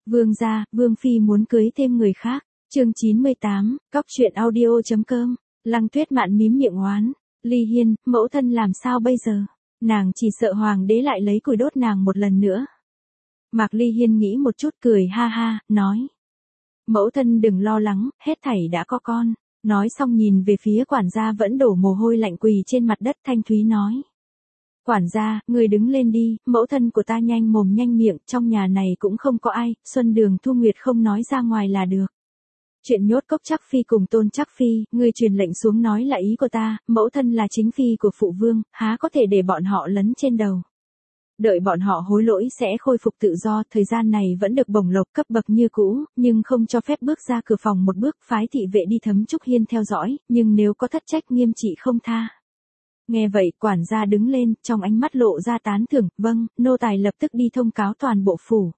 Vương gia, Vương phi muốn cưới thêm người khác. Chương 98, cóc truyện audio.com. Lăng Tuyết Mạn mím miệng oán, Ly Hiên, mẫu thân làm sao bây giờ? Nàng chỉ sợ hoàng đế lại lấy củi đốt nàng một lần nữa. Mạc Ly Hiên nghĩ một chút cười ha ha, nói. Mẫu thân đừng lo lắng, hết thảy đã có con. Nói xong nhìn về phía quản gia vẫn đổ mồ hôi lạnh quỳ trên mặt đất, thanh thúy nói. Quản gia, người đứng lên đi, mẫu thân của ta nhanh mồm nhanh miệng, trong nhà này cũng không có ai, Xuân Đường Thu Nguyệt không nói ra ngoài là được. Chuyện nhốt Cốc Trác Phi cùng Tôn Trác Phi, người truyền lệnh xuống nói là ý của ta, mẫu thân là chính phi của phụ vương, há có thể để bọn họ lấn trên đầu. Đợi bọn họ hối lỗi sẽ khôi phục tự do, thời gian này vẫn được bổng lộc cấp bậc như cũ, nhưng không cho phép bước ra cửa phòng một bước, phái thị vệ đi Thấm Trúc Hiên theo dõi, nhưng nếu có thất trách nghiêm trị không tha. Nghe vậy, quản gia đứng lên, trong ánh mắt lộ ra tán thưởng, vâng, nô tài lập tức đi thông cáo toàn bộ phủ.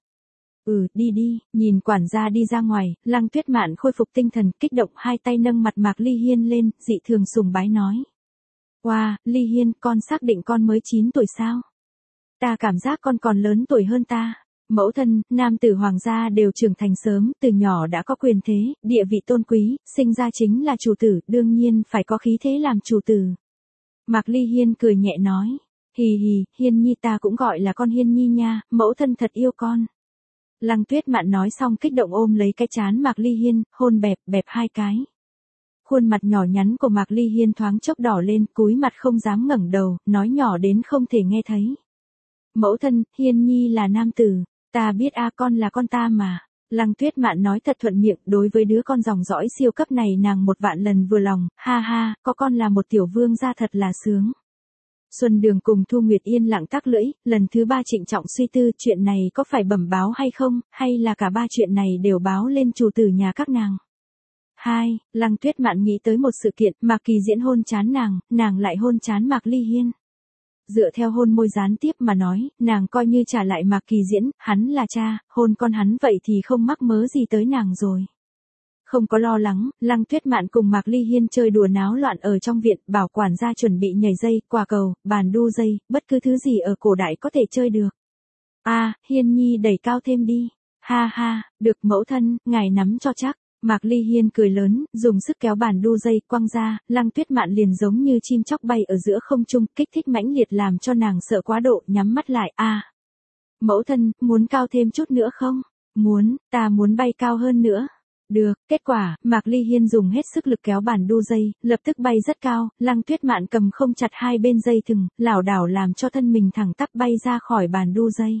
Đi đi, nhìn quản gia đi ra ngoài, Lăng Tuyết Mạn khôi phục tinh thần, kích động hai tay nâng mặt Mạc Ly Hiên lên, dị thường sùng bái nói. Wow, Ly Hiên, con xác định con mới 9 tuổi sao? Ta cảm giác con còn lớn tuổi hơn ta. Mẫu thân, nam tử hoàng gia đều trưởng thành sớm, từ nhỏ đã có quyền thế, địa vị tôn quý, sinh ra chính là chủ tử, đương nhiên phải có khí thế làm chủ tử. Mạc Ly Hiên cười nhẹ nói. Hì hì, Hiên Nhi ta cũng gọi là con Hiên Nhi nha, mẫu thân thật yêu con. Lăng Tuyết Mạn nói xong kích động ôm lấy cái trán Mạc Ly Hiên, hôn bẹp bẹp hai cái. Khuôn mặt nhỏ nhắn của Mạc Ly Hiên thoáng chốc đỏ lên, cúi mặt không dám ngẩng đầu, nói nhỏ đến không thể nghe thấy. Mẫu thân, Hiên Nhi là nam tử, ta biết con là con ta mà. Lăng Tuyết Mạn nói thật thuận miệng, đối với đứa con dòng dõi siêu cấp này nàng 1.000.000 lần vừa lòng, ha ha, có con là một tiểu vương gia thật là sướng. Xuân Đường cùng Thu Nguyệt yên lặng tắc lưỡi, lần thứ 3 trịnh trọng suy tư chuyện này có phải bẩm báo hay không, hay là cả ba chuyện này đều báo lên chủ tử nhà các nàng. 2. Lăng Tuyết Mạn nghĩ tới một sự kiện, Mạc Kỳ Diễn hôn chán nàng lại hôn chán Mạc Ly Hiên. Dựa theo hôn môi gián tiếp mà nói, nàng coi như trả lại Mạc Kỳ Diễn, hắn là cha, hôn con hắn vậy thì không mắc mớ gì tới nàng rồi. Không có lo lắng, Lăng Tuyết Mạn cùng Mạc Ly Hiên chơi đùa náo loạn ở trong viện, bảo quản gia chuẩn bị nhảy dây, quả cầu, bàn đu dây, bất cứ thứ gì ở cổ đại có thể chơi được. Hiên Nhi đẩy cao thêm đi. Ha ha, được mẫu thân, ngài nắm cho chắc. Mạc Ly Hiên cười lớn, dùng sức kéo bàn đu dây quăng ra, Lăng Tuyết Mạn liền giống như chim chóc bay ở giữa không trung, kích thích mãnh liệt làm cho nàng sợ quá độ, nhắm mắt lại. Mẫu thân, muốn cao thêm chút nữa không? Muốn, ta muốn bay cao hơn nữa. Được, kết quả, Mạc Ly Hiên dùng hết sức lực kéo bàn đu dây, lập tức bay rất cao, Lăng Tuyết Mạn cầm không chặt hai bên dây thừng, lảo đảo làm cho thân mình thẳng tắp bay ra khỏi bàn đu dây.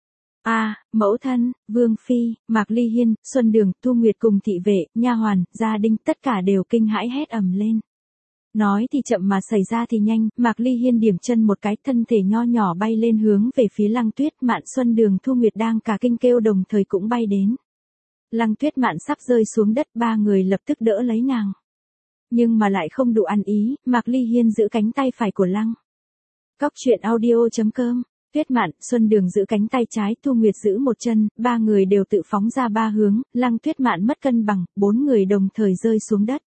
Mẫu thân, Vương phi, Mạc Ly Hiên, Xuân Đường, Thu Nguyệt cùng thị vệ, nha hoàn, gia đình tất cả đều kinh hãi hét ầm lên. Nói thì chậm mà xảy ra thì nhanh, Mạc Ly Hiên điểm chân một cái, thân thể nho nhỏ bay lên hướng về phía Lăng Tuyết Mạn. Xuân Đường, Thu Nguyệt đang cả kinh kêu đồng thời cũng bay đến. Lăng Tuyết Mạn sắp rơi xuống đất, ba người lập tức đỡ lấy nàng. Nhưng mà lại không đủ ăn ý, Mạc Ly Hiên giữ cánh tay phải của Lăng. Cóc truyện audio.com. Tuyết Mạn, Xuân Đường giữ cánh tay trái, Thu Nguyệt giữ một chân, ba người đều tự phóng ra ba hướng, Lăng Tuyết Mạn mất cân bằng, bốn người đồng thời rơi xuống đất.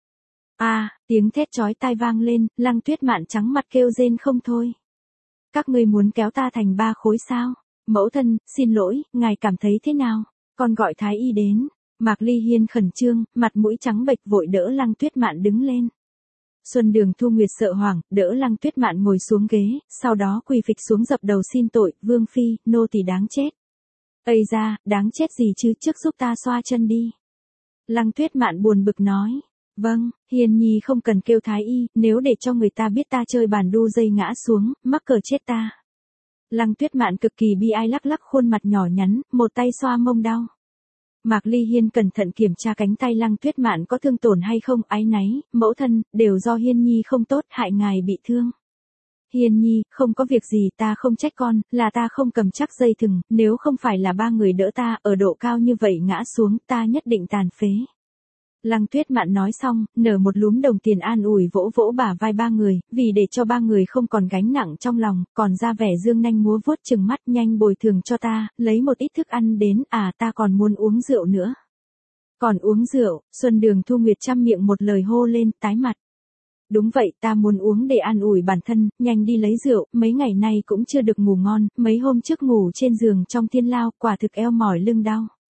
Tiếng thét chói tai vang lên, Lăng Tuyết Mạn trắng mặt kêu rên không thôi. Các ngươi muốn kéo ta thành ba khối sao? Mẫu thân, xin lỗi, ngài cảm thấy thế nào? Con gọi thái y đến. Mạc Ly Hiên khẩn trương, mặt mũi trắng bệch vội đỡ Lăng Tuyết Mạn đứng lên. Xuân Đường Thu Nguyệt sợ hoảng, đỡ Lăng Tuyết Mạn ngồi xuống ghế, sau đó quỳ phịch xuống dập đầu xin tội, Vương phi, nô tỳ đáng chết. Ây da, đáng chết gì chứ, trước giúp ta xoa chân đi. Lăng Tuyết Mạn buồn bực nói. Vâng, Hiền Nhi không cần kêu thái y, nếu để cho người ta biết ta chơi bàn đu dây ngã xuống, mắc cỡ chết ta. Lăng Tuyết Mạn cực kỳ bi ai lắc lắc khuôn mặt nhỏ nhắn, một tay xoa mông đau. Mạc Ly Hiên cẩn thận kiểm tra cánh tay Lăng Tuyết Mạn có thương tổn hay không, áy náy, mẫu thân, đều do Hiên Nhi không tốt, hại ngài bị thương. Hiên Nhi, không có việc gì, ta không trách con, là ta không cầm chắc dây thừng, nếu không phải là ba người đỡ ta, ở độ cao như vậy ngã xuống, ta nhất định tàn phế. Lăng Tuyết Mạn nói xong, nở một lúm đồng tiền an ủi vỗ vỗ bả vai ba người, vì để cho ba người không còn gánh nặng trong lòng, còn ra vẻ dương nanh múa vuốt chừng mắt, nhanh bồi thường cho ta, lấy một ít thức ăn đến, ta còn muốn uống rượu nữa. Còn uống rượu, Xuân Đường Thu Nguyệt trăm miệng một lời hô lên, tái mặt. Đúng vậy, ta muốn uống để an ủi bản thân, nhanh đi lấy rượu, mấy ngày nay cũng chưa được ngủ ngon, mấy hôm trước ngủ trên giường trong thiên lao, quả thực eo mỏi lưng đau.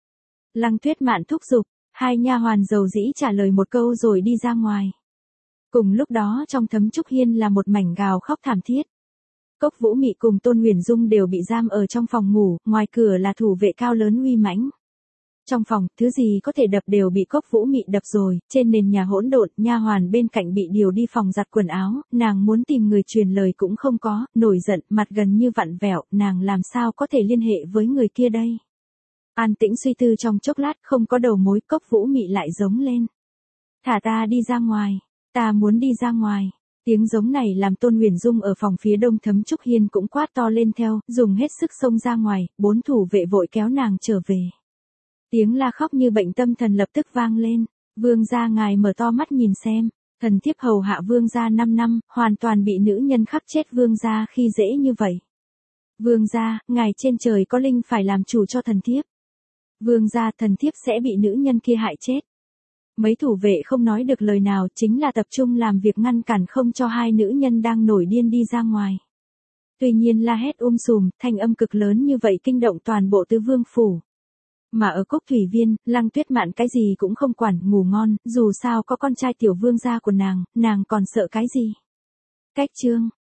Lăng Tuyết Mạn thúc giục, hai nha hoàn dầu dĩ trả lời một câu rồi đi ra ngoài. Cùng lúc đó trong Thấm Trúc Hiên là một mảnh gào khóc thảm thiết. Cốc Vũ Mị cùng Tôn Huyền Dung đều bị giam ở trong phòng ngủ, ngoài cửa là thủ vệ cao lớn uy mãnh. Trong phòng, thứ gì có thể đập đều bị Cốc Vũ Mị đập rồi, trên nền nhà hỗn độn, nha hoàn bên cạnh bị điều đi phòng giặt quần áo, nàng muốn tìm người truyền lời cũng không có, nổi giận, mặt gần như vặn vẹo, nàng làm sao có thể liên hệ với người kia đây. An tĩnh suy tư trong chốc lát, không có đầu mối, Cốc Vũ Mị lại giống lên. Thả ta đi ra ngoài, ta muốn đi ra ngoài. Tiếng giống này làm Tôn Huyền Dung ở phòng phía đông Thấm Trúc Hiên cũng quát to lên theo, dùng hết sức xông ra ngoài, 4 thủ vệ vội kéo nàng trở về. Tiếng la khóc như bệnh tâm thần lập tức vang lên, vương gia ngài mở to mắt nhìn xem, thần thiếp hầu hạ vương gia 5 năm, hoàn toàn bị nữ nhân khắc chết vương gia khi dễ như vậy. Vương gia, ngài trên trời có linh phải làm chủ cho thần thiếp. Vương gia, thần thiếp sẽ bị nữ nhân kia hại chết. Mấy thủ vệ không nói được lời nào, chính là tập trung làm việc ngăn cản không cho hai nữ nhân đang nổi điên đi ra ngoài. Tuy nhiên la hét sùm, thanh âm cực lớn như vậy kinh động toàn bộ Tứ Vương phủ. Mà ở Cốc Thủy Viên, Lăng Tuyết Mạn cái gì cũng không quản, ngủ ngon, dù sao có con trai tiểu vương gia của nàng còn sợ cái gì. Cách chương